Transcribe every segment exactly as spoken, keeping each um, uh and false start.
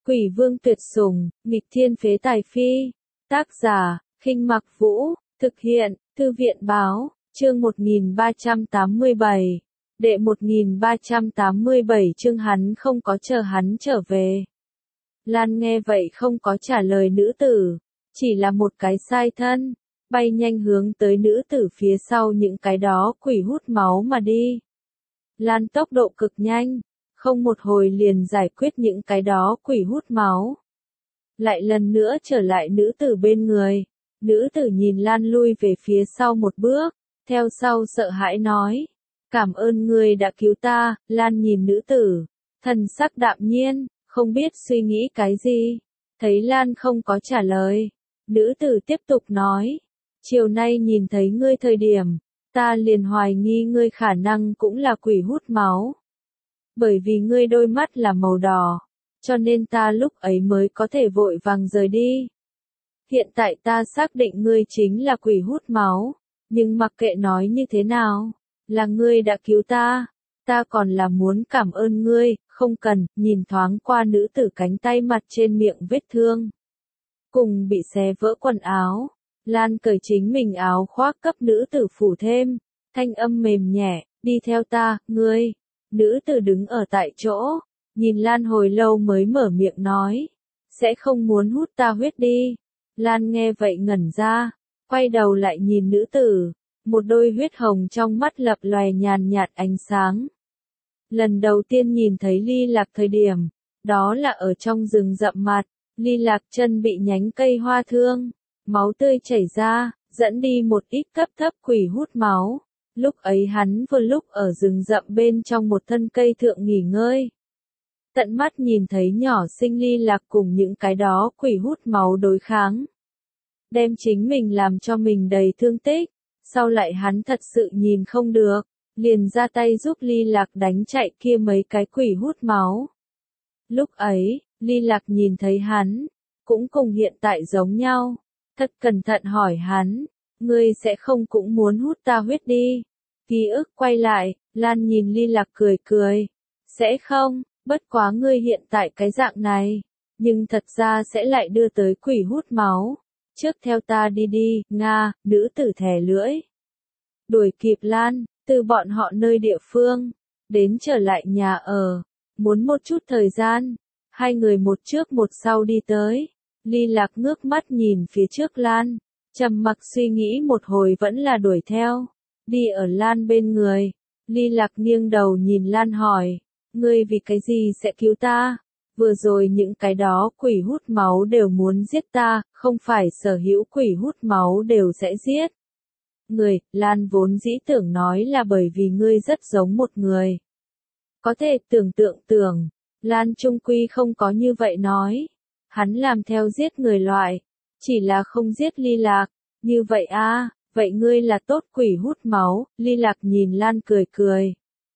Quỷ vương tuyệt sủng, nghịch thiên phế tài phi. Tác giả, Khinh Mặc Vũ, thực hiện, Thư viện báo, chương một nghìn ba trăm tám mươi bảy. Đệ một nghìn ba trăm tám mươi bảy chương hắn không có chờ hắn trở về. Lan nghe vậy không có trả lời nữ tử, chỉ là một cái sai thân, bay nhanh hướng tới nữ tử phía sau những cái đó quỷ hút máu mà đi. Lan tốc độ cực nhanh, không một hồi liền giải quyết những cái đó quỷ hút máu. Lại lần nữa trở lại nữ tử bên người, nữ tử nhìn Lan lui về phía sau một bước, theo sau sợ hãi nói, cảm ơn ngươi đã cứu ta. Lan nhìn nữ tử, thần sắc đạm nhiên, không biết suy nghĩ cái gì. Thấy Lan không có trả lời, nữ tử tiếp tục nói, chiều nay nhìn thấy ngươi thời điểm, ta liền hoài nghi ngươi khả năng cũng là quỷ hút máu. Bởi vì ngươi đôi mắt là màu đỏ, cho nên ta lúc ấy mới có thể vội vàng rời đi. Hiện tại ta xác định ngươi chính là quỷ hút máu, nhưng mặc kệ nói như thế nào, là ngươi đã cứu ta, ta còn là muốn cảm ơn ngươi. Không cần. Nhìn thoáng qua nữ tử cánh tay mặt trên miệng vết thương, cùng bị xé vỡ quần áo, Lan cởi chính mình áo khoác cấp nữ tử phủ thêm, thanh âm mềm nhẹ, đi theo ta. Ngươi. Nữ tử đứng ở tại chỗ, nhìn Lan hồi lâu mới mở miệng nói, sẽ không muốn hút ta huyết đi. Lan nghe vậy ngẩn ra, quay đầu lại nhìn nữ tử, một đôi huyết hồng trong mắt lập lòe nhàn nhạt ánh sáng. Lần đầu tiên nhìn thấy Ly Lạc thời điểm, đó là ở trong rừng rậm mặt, Ly Lạc chân bị nhánh cây hoa thương, máu tươi chảy ra, dẫn đi một ít cấp thấp quỷ hút máu. Lúc ấy hắn vừa lúc ở rừng rậm bên trong một thân cây thượng nghỉ ngơi. Tận mắt nhìn thấy nhỏ sinh Ly Lạc cùng những cái đó quỷ hút máu đối kháng. Đem chính mình làm cho mình đầy thương tích, sau lại hắn thật sự nhìn không được, liền ra tay giúp Ly Lạc đánh chạy kia mấy cái quỷ hút máu. Lúc ấy, Ly Lạc nhìn thấy hắn, cũng cùng hiện tại giống nhau, thật cẩn thận hỏi hắn, ngươi sẽ không cũng muốn hút ta huyết đi. Ký ức quay lại, Lan nhìn Ly Lạc cười cười, sẽ không, bất quá ngươi hiện tại cái dạng này, nhưng thật ra sẽ lại đưa tới quỷ hút máu. Trước theo ta đi đi. Nga. Nữ tử thè lưỡi, đuổi kịp Lan, từ bọn họ nơi địa phương, đến trở lại nhà ở, muốn một chút thời gian, hai người một trước một sau đi tới. Ly Lạc ngước mắt nhìn phía trước Lan, trầm mặc suy nghĩ một hồi vẫn là đuổi theo, đi ở Lan bên người. Ly Lạc nghiêng đầu nhìn Lan hỏi, ngươi vì cái gì sẽ cứu ta? Vừa rồi những cái đó quỷ hút máu đều muốn giết ta, không phải sở hữu quỷ hút máu đều sẽ giết người. Lan vốn dĩ tưởng nói là bởi vì ngươi rất giống một người. Có thể tưởng tượng tưởng, Lan trung quy không có như vậy nói. Hắn làm theo giết người loại, chỉ là không giết Ly Lạc. Như vậy a, à, vậy ngươi là tốt quỷ hút máu. Ly Lạc nhìn Lan cười cười.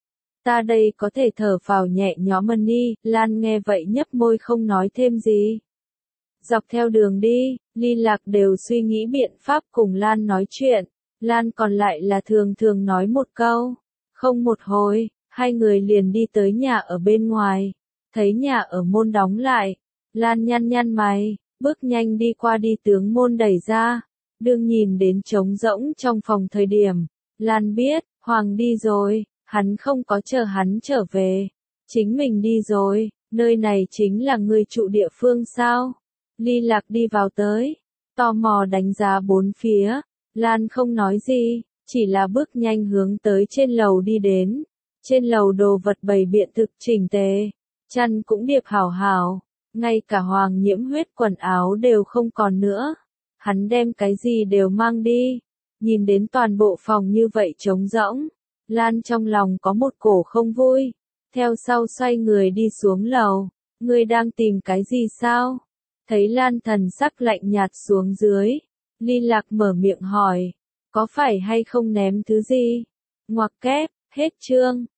Ta đây có thể thở phào nhẹ nhõm đi. Lan nghe vậy nhấp môi không nói thêm gì. Dọc theo đường đi, Ly Lạc đều suy nghĩ biện pháp cùng Lan nói chuyện. Lan còn lại là thường thường nói một câu. Không một hồi, hai người liền đi tới nhà ở bên ngoài. Thấy nhà ở môn đóng lại, Lan nhăn nhăn mày, bước nhanh đi qua đi tướng môn đẩy ra. Đương nhìn đến trống rỗng trong phòng thời điểm, Lan biết, Hoàng đi rồi, hắn không có chờ hắn trở về. Chính mình đi rồi, nơi này chính là người trụ địa phương sao? Ly Lạc đi vào tới, tò mò đánh giá bốn phía. Lan không nói gì, chỉ là bước nhanh hướng tới trên lầu đi đến. Trên lầu đồ vật bày biện thực chỉnh tề, chăn cũng điệp hảo hảo, ngay cả Hoàng nhiễm huyết quần áo đều không còn nữa. Hắn đem cái gì đều mang đi. Nhìn đến toàn bộ phòng như vậy trống rỗng, Lan trong lòng có một cổ không vui. Theo sau xoay người đi xuống lầu. Ngươi đang tìm cái gì sao? Thấy Lan thần sắc lạnh nhạt xuống dưới, Ly Lạc mở miệng hỏi, có phải hay không ném thứ gì? Ngoặc kép. Hết chương.